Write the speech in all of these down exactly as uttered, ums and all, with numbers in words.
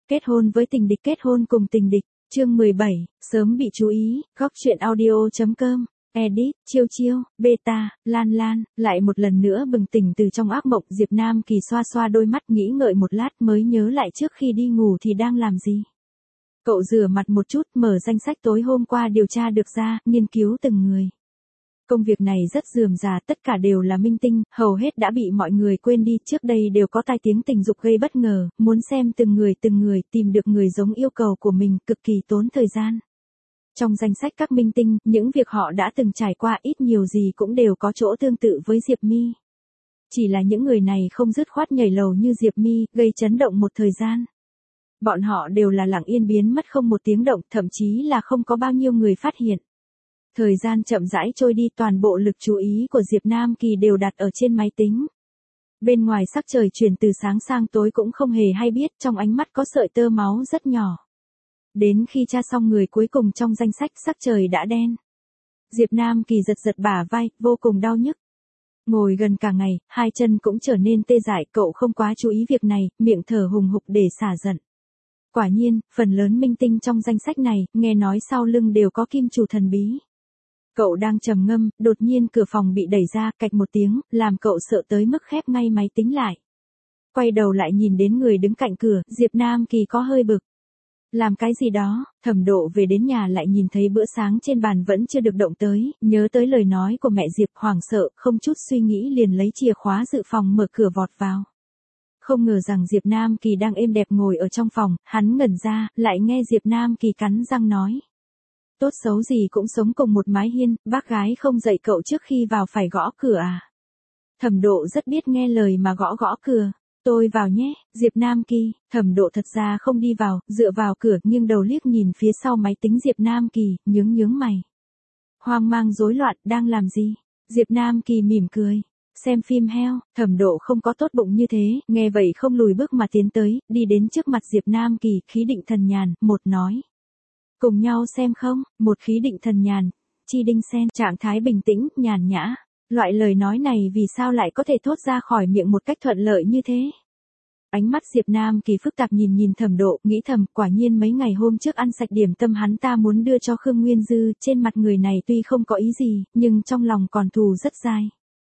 Kết hôn với tình địch, kết hôn cùng tình địch, chương mười bảy, sớm bị chú ý, góc truyện audio.com, edit, chiêu chiêu, beta, lan lan, lại một lần nữa bừng tỉnh từ trong ác mộng. Diệp Nam Kỳ xoa xoa đôi mắt nghĩ ngợi một lát mới nhớ lại trước khi đi ngủ thì đang làm gì. Cậu rửa mặt một chút, mở danh sách tối hôm qua điều tra được ra, nghiên cứu từng người. Công việc này rất rườm rà, tất cả đều là minh tinh, hầu hết đã bị mọi người quên đi, trước đây đều có tai tiếng tình dục gây bất ngờ, muốn xem từng người từng người, tìm được người giống yêu cầu của mình, cực kỳ tốn thời gian. Trong danh sách các minh tinh, những việc họ đã từng trải qua ít nhiều gì cũng đều có chỗ tương tự với Diệp My. Chỉ là những người này không dứt khoát nhảy lầu như Diệp My, gây chấn động một thời gian. Bọn họ đều là lặng yên biến mất không một tiếng động, thậm chí là không có bao nhiêu người phát hiện. Thời gian chậm rãi trôi đi, toàn bộ lực chú ý của Diệp Nam Kỳ đều đặt ở trên máy tính. Bên ngoài sắc trời chuyển từ sáng sang tối cũng không hề hay biết, trong ánh mắt có sợi tơ máu rất nhỏ. Đến khi tra xong người cuối cùng trong danh sách, sắc trời đã đen. Diệp Nam Kỳ giật giật bả vai, vô cùng đau nhức. Ngồi gần cả ngày, hai chân cũng trở nên tê dại, cậu không quá chú ý việc này, miệng thở hùng hục để xả giận. Quả nhiên, phần lớn minh tinh trong danh sách này, nghe nói sau lưng đều có kim chủ thần bí. Cậu đang trầm ngâm, đột nhiên cửa phòng bị đẩy ra, cạch một tiếng, làm cậu sợ tới mức khép ngay máy tính lại. Quay đầu lại nhìn đến người đứng cạnh cửa, Diệp Nam Kỳ có hơi bực. Làm cái gì đó, Thẩm Độ về đến nhà lại nhìn thấy bữa sáng trên bàn vẫn chưa được động tới, nhớ tới lời nói của mẹ Diệp, hoảng sợ, không chút suy nghĩ liền lấy chìa khóa dự phòng mở cửa vọt vào. Không ngờ rằng Diệp Nam Kỳ đang êm đẹp ngồi ở trong phòng, hắn ngẩn ra, lại nghe Diệp Nam Kỳ cắn răng nói. Tốt xấu gì cũng sống cùng một mái hiên, bác gái không dạy cậu trước khi vào phải gõ cửa à? Thẩm Độ rất biết nghe lời mà gõ gõ cửa. Tôi vào nhé, Diệp Nam Kỳ. Thẩm Độ thật ra không đi vào, dựa vào cửa, nghiêng đầu liếc nhìn phía sau máy tính Diệp Nam Kỳ, nhướng nhướng mày. Hoang mang rối loạn, đang làm gì? Diệp Nam Kỳ mỉm cười. Xem phim heo. Thẩm Độ không có tốt bụng như thế, nghe vậy không lùi bước mà tiến tới, đi đến trước mặt Diệp Nam Kỳ, khí định thần nhàn, một nói. Cùng nhau xem không? Một khí định thần nhàn, chi đinh sen, trạng thái bình tĩnh, nhàn nhã. Loại lời nói này vì sao lại có thể thốt ra khỏi miệng một cách thuận lợi như thế? Ánh mắt Diệp Nam Kỳ phức tạp nhìn nhìn Thẩm Độ, nghĩ thầm, quả nhiên mấy ngày hôm trước ăn sạch điểm tâm hắn ta muốn đưa cho Khương Nguyên Dư, trên mặt người này tuy không có ý gì, nhưng trong lòng còn thù rất dai.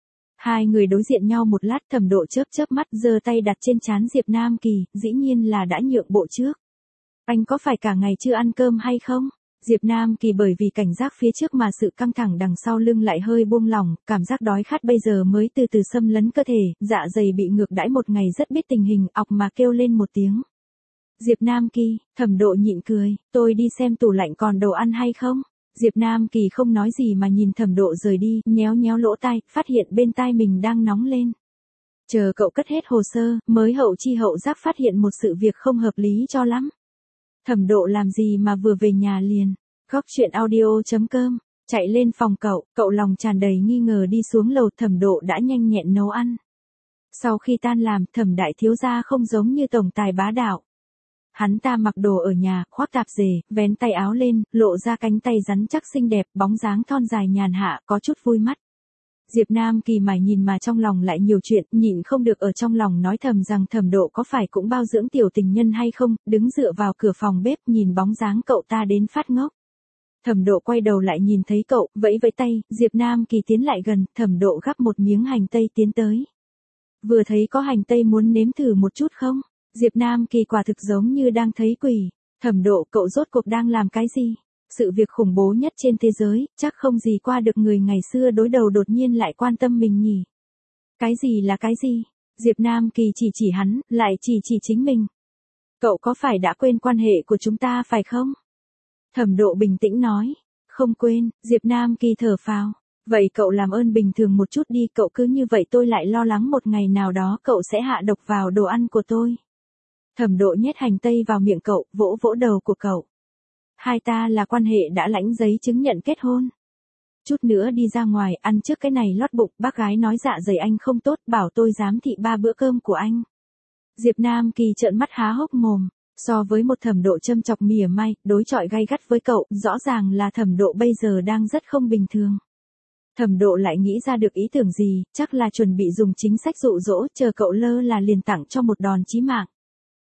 Hai người đối diện nhau một lát, Thẩm Độ chớp chớp mắt, giơ tay đặt trên trán Diệp Nam Kỳ, dĩ nhiên là đã nhượng bộ trước. Anh có phải cả ngày chưa ăn cơm hay không? Diệp Nam Kỳ bởi vì cảnh giác phía trước mà sự căng thẳng đằng sau lưng lại hơi buông lỏng, cảm giác đói khát bây giờ mới từ từ xâm lấn cơ thể, dạ dày bị ngược đãi một ngày rất biết tình hình, ọc mà kêu lên một tiếng. Diệp Nam Kỳ. Thẩm Độ nhịn cười, tôi đi xem tủ lạnh còn đồ ăn hay không? Diệp Nam Kỳ không nói gì mà nhìn Thẩm Độ rời đi, nhéo nhéo lỗ tai, phát hiện bên tai mình đang nóng lên. Chờ cậu cất hết hồ sơ, mới hậu chi hậu giác phát hiện một sự việc không hợp lý cho lắm. Thẩm Độ làm gì mà vừa về nhà liền. Góc truyện audio.com, chạy lên phòng cậu, cậu lòng tràn đầy nghi ngờ đi xuống lầu. Thẩm Độ đã nhanh nhẹn nấu ăn. Sau khi tan làm, Thẩm đại thiếu gia không giống như tổng tài bá đạo. Hắn ta mặc đồ ở nhà, khoác tạp dề, vén tay áo lên, lộ ra cánh tay rắn chắc xinh đẹp, bóng dáng thon dài nhàn hạ, có chút vui mắt. Diệp Nam Kỳ mải nhìn mà trong lòng lại nhiều chuyện, nhịn không được ở trong lòng nói thầm rằng Thẩm Độ có phải cũng bao dưỡng tiểu tình nhân hay không, đứng dựa vào cửa phòng bếp nhìn bóng dáng cậu ta đến phát ngốc. Thẩm Độ quay đầu lại nhìn thấy cậu, vẫy vẫy tay, Diệp Nam Kỳ tiến lại gần, Thẩm Độ gắp một miếng hành tây tiến tới. Vừa thấy có hành tây muốn nếm thử một chút không? Diệp Nam Kỳ quả thực giống như đang thấy quỷ. Thẩm Độ, cậu rốt cuộc đang làm cái gì? Sự việc khủng bố nhất trên thế giới, chắc không gì qua được người ngày xưa đối đầu đột nhiên lại quan tâm mình nhỉ? Cái gì là cái gì? Diệp Nam Kỳ chỉ chỉ hắn, lại chỉ chỉ chính mình. Cậu có phải đã quên quan hệ của chúng ta phải không? Thẩm Độ bình tĩnh nói. Không quên. Diệp Nam Kỳ thở phào. Vậy cậu làm ơn bình thường một chút đi, cậu cứ như vậy tôi lại lo lắng một ngày nào đó cậu sẽ hạ độc vào đồ ăn của tôi. Thẩm Độ nhét hành tây vào miệng cậu, vỗ vỗ đầu của cậu. Hai ta là quan hệ đã lãnh giấy chứng nhận kết hôn. Chút nữa đi ra ngoài, ăn trước cái này lót bụng, bác gái nói dạ dày anh không tốt, bảo tôi giám thị ba bữa cơm của anh. Diệp Nam Kỳ trợn mắt há hốc mồm, so với một Thẩm Độ châm chọc mỉa mai, đối chọi gay gắt với cậu, rõ ràng là Thẩm Độ bây giờ đang rất không bình thường. Thẩm Độ lại nghĩ ra được ý tưởng gì, chắc là chuẩn bị dùng chính sách dụ dỗ, chờ cậu lơ là liền tặng cho một đòn chí mạng.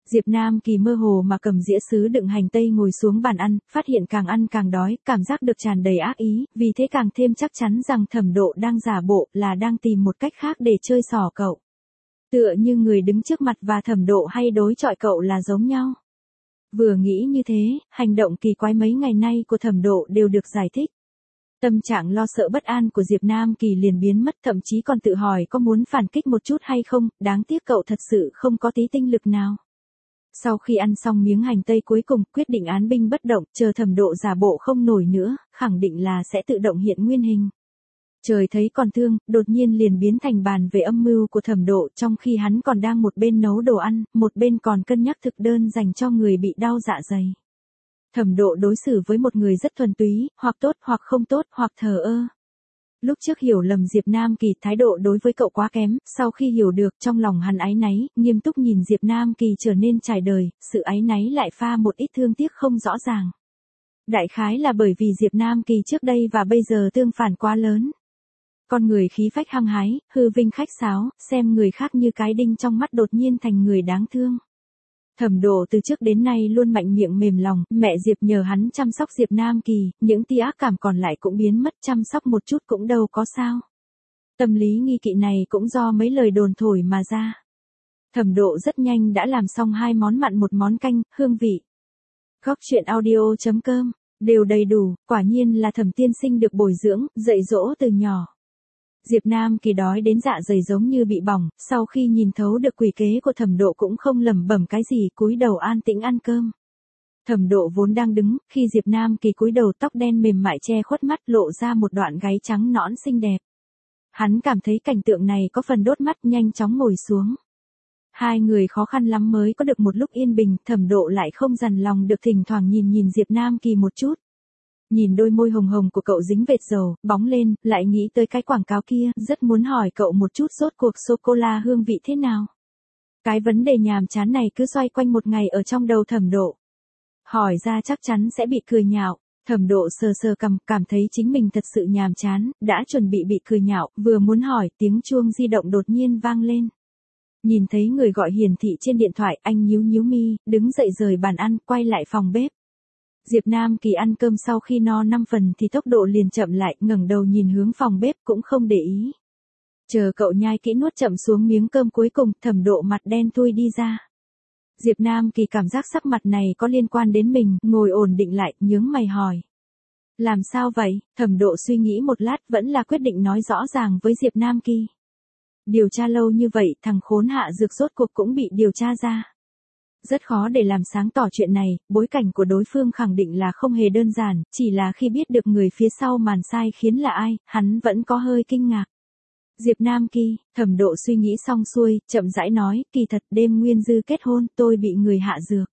Diệp Nam Kỳ mơ hồ mà cầm dĩa sứ đựng hành tây ngồi xuống bàn ăn, phát hiện càng ăn càng đói, cảm giác được tràn đầy ác ý, vì thế càng thêm chắc chắn rằng Thẩm Độ đang giả bộ, là đang tìm một cách khác để chơi xỏ cậu. Tựa như người đứng trước mặt và Thẩm Độ hay đối chọi cậu là giống nhau. Vừa nghĩ như thế, hành động kỳ quái mấy ngày nay của Thẩm Độ đều được giải thích. Tâm trạng lo sợ bất an của Diệp Nam Kỳ liền biến mất, thậm chí còn tự hỏi có muốn phản kích một chút hay không, đáng tiếc cậu thật sự không có tí tinh lực nào. Sau khi ăn xong miếng hành tây cuối cùng, quyết định án binh bất động, chờ Thẩm Độ giả bộ không nổi nữa, khẳng định là sẽ tự động hiện nguyên hình. Trời thấy còn thương, đột nhiên liền biến thành bàn về âm mưu của Thẩm Độ, trong khi hắn còn đang một bên nấu đồ ăn, một bên còn cân nhắc thực đơn dành cho người bị đau dạ dày. Thẩm Độ đối xử với một người rất thuần túy, hoặc tốt hoặc không tốt, hoặc thờ ơ. Lúc trước hiểu lầm Diệp Nam Kỳ thái độ đối với cậu quá kém, sau khi hiểu được trong lòng hắn áy náy, nghiêm túc nhìn Diệp Nam Kỳ trở nên trải đời, sự áy náy lại pha một ít thương tiếc không rõ ràng. Đại khái là bởi vì Diệp Nam Kỳ trước đây và bây giờ tương phản quá lớn. Con người khí phách hăng hái, hư vinh khách sáo, xem người khác như cái đinh trong mắt đột nhiên thành người đáng thương. Thẩm Độ từ trước đến nay luôn mạnh miệng mềm lòng, mẹ Diệp nhờ hắn chăm sóc Diệp Nam Kỳ, những tia ác cảm còn lại cũng biến mất, chăm sóc một chút cũng đâu có sao. Tâm lý nghi kỵ này cũng do mấy lời đồn thổi mà ra. Thẩm Độ rất nhanh đã làm xong hai món mặn một món canh, hương vị. Góc truyện audio chấm com, đều đầy đủ, quả nhiên là Thẩm tiên sinh được bồi dưỡng, dạy dỗ từ nhỏ. Diệp Nam Kỳ đói đến dạ dày giống như bị bỏng, sau khi nhìn thấu được quỷ kế của Thẩm Độ cũng không lẩm bẩm cái gì, cúi đầu an tĩnh ăn cơm. Thẩm Độ vốn đang đứng, khi Diệp Nam Kỳ cúi đầu tóc đen mềm mại che khuất mắt lộ ra một đoạn gáy trắng nõn xinh đẹp. Hắn cảm thấy cảnh tượng này có phần đốt mắt, nhanh chóng ngồi xuống. Hai người khó khăn lắm mới có được một lúc yên bình, Thẩm Độ lại không dằn lòng được thỉnh thoảng nhìn nhìn Diệp Nam Kỳ một chút. Nhìn đôi môi hồng hồng của cậu dính vệt dầu, bóng lên, lại nghĩ tới cái quảng cáo kia, rất muốn hỏi cậu một chút rốt cuộc sô-cô-la hương vị thế nào. Cái vấn đề nhàm chán này cứ xoay quanh một ngày ở trong đầu Thẩm Độ. Hỏi ra chắc chắn sẽ bị cười nhạo. Thẩm Độ sờ sờ cằm, cảm thấy chính mình thật sự nhàm chán, đã chuẩn bị bị cười nhạo, vừa muốn hỏi, tiếng chuông di động đột nhiên vang lên. Nhìn thấy người gọi hiển thị trên điện thoại, anh nhíu nhíu mi, đứng dậy rời bàn ăn, quay lại phòng bếp. Diệp Nam Kỳ ăn cơm sau khi no năm phần thì tốc độ liền chậm lại, ngẩng đầu nhìn hướng phòng bếp cũng không để ý. Chờ cậu nhai kỹ nuốt chậm xuống miếng cơm cuối cùng, Thẩm Độ mặt đen thui đi ra. Diệp Nam Kỳ cảm giác sắc mặt này có liên quan đến mình, ngồi ổn định lại, nhướng mày hỏi. Làm sao vậy? Thẩm Độ suy nghĩ một lát vẫn là quyết định nói rõ ràng với Diệp Nam Kỳ. Điều tra lâu như vậy, thằng khốn Hạ Dược rốt cuộc cũng bị điều tra ra. Rất khó để làm sáng tỏ chuyện này, bối cảnh của đối phương khẳng định là không hề đơn giản, chỉ là khi biết được người phía sau màn sai khiến là ai, hắn vẫn có hơi kinh ngạc. Diệp Nam Kỳ, Thẩm Độ suy nghĩ xong xuôi, chậm rãi nói, kỳ thật đêm Nguyên Dư kết hôn, tôi bị người Hạ Dược.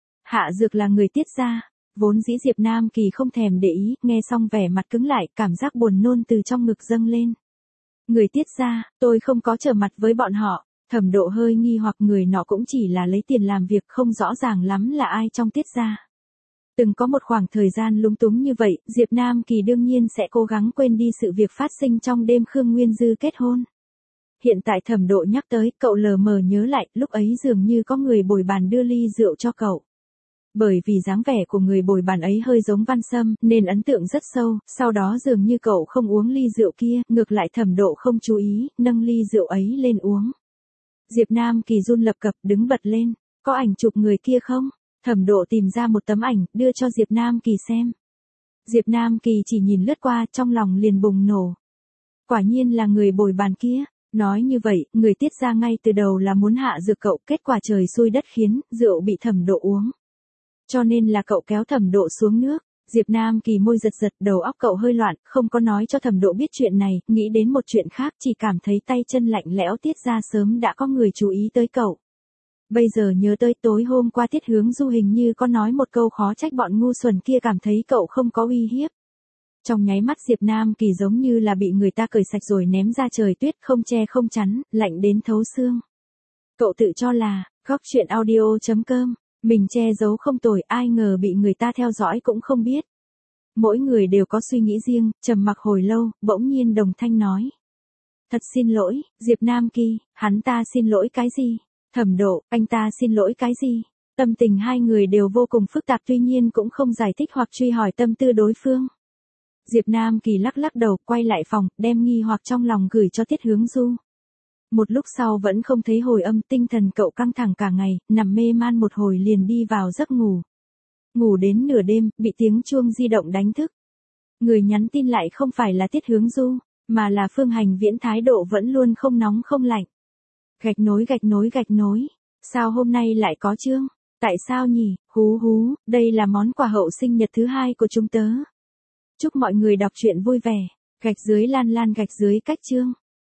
Hạ Dược là người Tiết gia, vốn dĩ Diệp Nam Kỳ không thèm để ý, nghe xong vẻ mặt cứng lại, cảm giác buồn nôn từ trong ngực dâng lên. Người Tiết gia, tôi không có trở mặt với bọn họ. Thẩm Độ hơi nghi hoặc, người nọ cũng chỉ là lấy tiền làm việc, không rõ ràng lắm là ai trong Tiết gia. Từng có một khoảng thời gian lúng túng như vậy, Diệp Nam Kỳ đương nhiên sẽ cố gắng quên đi sự việc phát sinh trong đêm Khương Nguyên Dư kết hôn. Hiện tại Thẩm Độ nhắc tới, cậu lờ mờ nhớ lại, lúc ấy dường như có người bồi bàn đưa ly rượu cho cậu. Bởi vì dáng vẻ của người bồi bàn ấy hơi giống Văn Sâm, nên ấn tượng rất sâu, sau đó dường như cậu không uống ly rượu kia, ngược lại Thẩm Độ không chú ý, nâng ly rượu ấy lên uống. Diệp Nam Kỳ run lập cập, đứng bật lên, có ảnh chụp người kia không? Thẩm Độ tìm ra một tấm ảnh, đưa cho Diệp Nam Kỳ xem. Diệp Nam Kỳ chỉ nhìn lướt qua, trong lòng liền bùng nổ. Quả nhiên là người bồi bàn kia. Nói như vậy, người Tiết gia ngay từ đầu là muốn hạ dược cậu, kết quả trời xui đất khiến, rượu bị Thẩm Độ uống. Cho nên là cậu kéo Thẩm Độ xuống nước. Diệp Nam Kỳ môi giật giật, đầu óc cậu hơi loạn, không có nói cho Thẩm Độ biết chuyện này, nghĩ đến một chuyện khác, chỉ cảm thấy tay chân lạnh lẽo. Tiết gia sớm đã có người chú ý tới cậu. Bây giờ nhớ tới tối hôm qua Tiết Hướng Du hình như có nói một câu khó trách bọn ngu xuẩn kia, cảm thấy cậu không có uy hiếp. Trong nháy mắt Diệp Nam Kỳ giống như là bị người ta cởi sạch rồi ném ra trời tuyết, không che không chắn, lạnh đến thấu xương. Cậu tự cho là, góc truyện audio chấm com, mình che giấu không tồi, ai ngờ bị người ta theo dõi cũng không biết. Mỗi người đều có suy nghĩ riêng, trầm mặc hồi lâu, bỗng nhiên đồng thanh nói. Thật xin lỗi, Diệp Nam Kỳ, hắn ta xin lỗi cái gì? Thẩm Độ, anh ta xin lỗi cái gì? Tâm tình hai người đều vô cùng phức tạp, tuy nhiên cũng không giải thích hoặc truy hỏi tâm tư đối phương. Diệp Nam Kỳ lắc lắc đầu, quay lại phòng, đem nghi hoặc trong lòng gửi cho Tiết Hướng Du. Một lúc sau vẫn không thấy hồi âm, tinh thần cậu căng thẳng cả ngày, nằm mê man một hồi liền đi vào giấc ngủ. Ngủ đến nửa đêm, bị tiếng chuông di động đánh thức. Người nhắn tin lại không phải là Tiết Hướng Du, mà là Phương Hành Viễn, thái độ vẫn luôn không nóng không lạnh. Gạch nối gạch nối gạch nối. Sao hôm nay lại có chương? Tại sao nhỉ? Hú hú, đây là món quà hậu sinh nhật thứ hai của chúng tớ. Chúc mọi người đọc truyện vui vẻ. Gạch dưới Lan Lan gạch dưới cách chương.